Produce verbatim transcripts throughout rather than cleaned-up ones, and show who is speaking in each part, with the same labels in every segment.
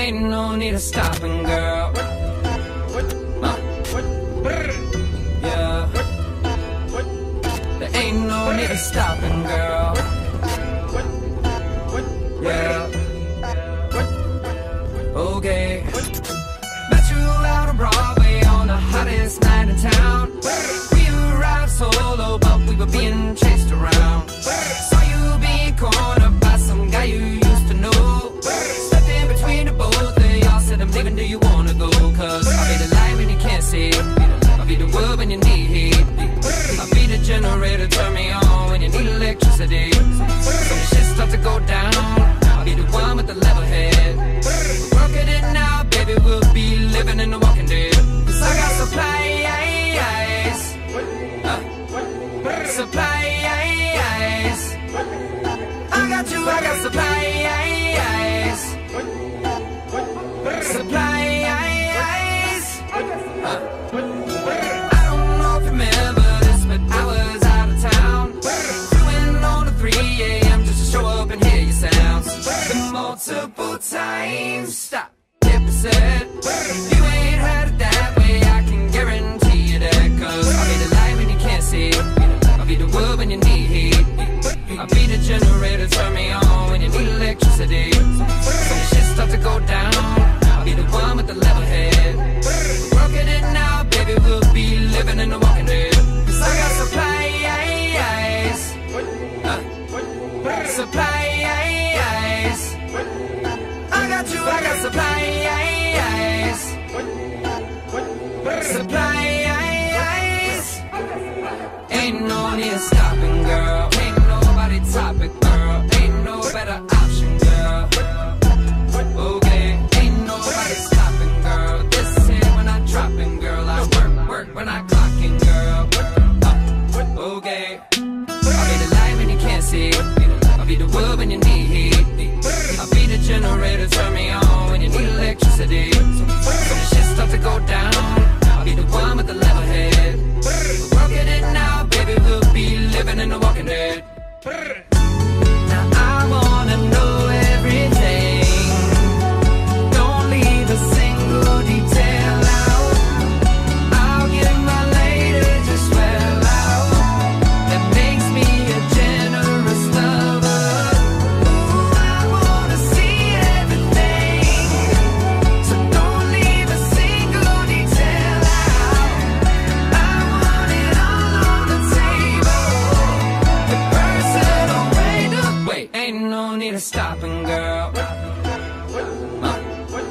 Speaker 1: Ain't no need of stopping, girl. Uh, yeah. There ain't no need of stopping, girl. Yeah. Okay. Met you out on Broadway on the hottest night in town. We arrived solo, but we were being chased around. Saw you being cornered by some guy you used to know. Stepped in between the both of y'all, said I'm leaving, do you wanna go? Cause I'll be the light when you can't see, I'll be the wood when you need heat, I'll be the generator, turn me on when you need electricity. So when shit start to go down, I'll be the one with the level head. We're working it now, baby, we'll be living in the Walking Dead. Cause I got supplies, uh, supplies. I got you, I got supplies, supplies. uh, I don't know if you remember this, but I was out of town, doing on the three A M just to show up and hear your sounds. The multiple times, stop, hit reset. You ain't heard it that way, I can guarantee you that. Cause I'll be the light when you can't see, I'll be the wood when you need heat, I'll be the generator, turn me on when you need electricity. So when shit start to go down, I'll be the one with the level head. We're working it now, baby, we'll be living in the Walking Dead. Cause I got supplies, uh, supplies. I got you, I got supplies, supplies. Ain't no need of stopping, girl. Ain't nobody topic, girl. Ain't no better option, girl. Okay, ain't nobody stopping, girl. This here when I dropping, girl. I work, work when I clocking, girl. Uh, okay, I'll be the light when you can't see, I'll be the wood when you need heat, I'll be the generator, turn me on when you need electricity. So when shit start to go down, I'll be the one with the level head. We're working it now, baby, we'll be living in the Walking Dead. Now I wanna know everything, don't leave a single detail out. I'll give my lady just well out, that makes me a generous lover. Ooh, I wanna see everything, so don't leave a single detail out. I want it all on the table, the personal way to wait. Ain't no need of stopping, girl. Uh,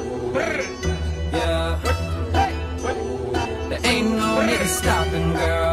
Speaker 1: yeah. There ain't no need of stopping, girl.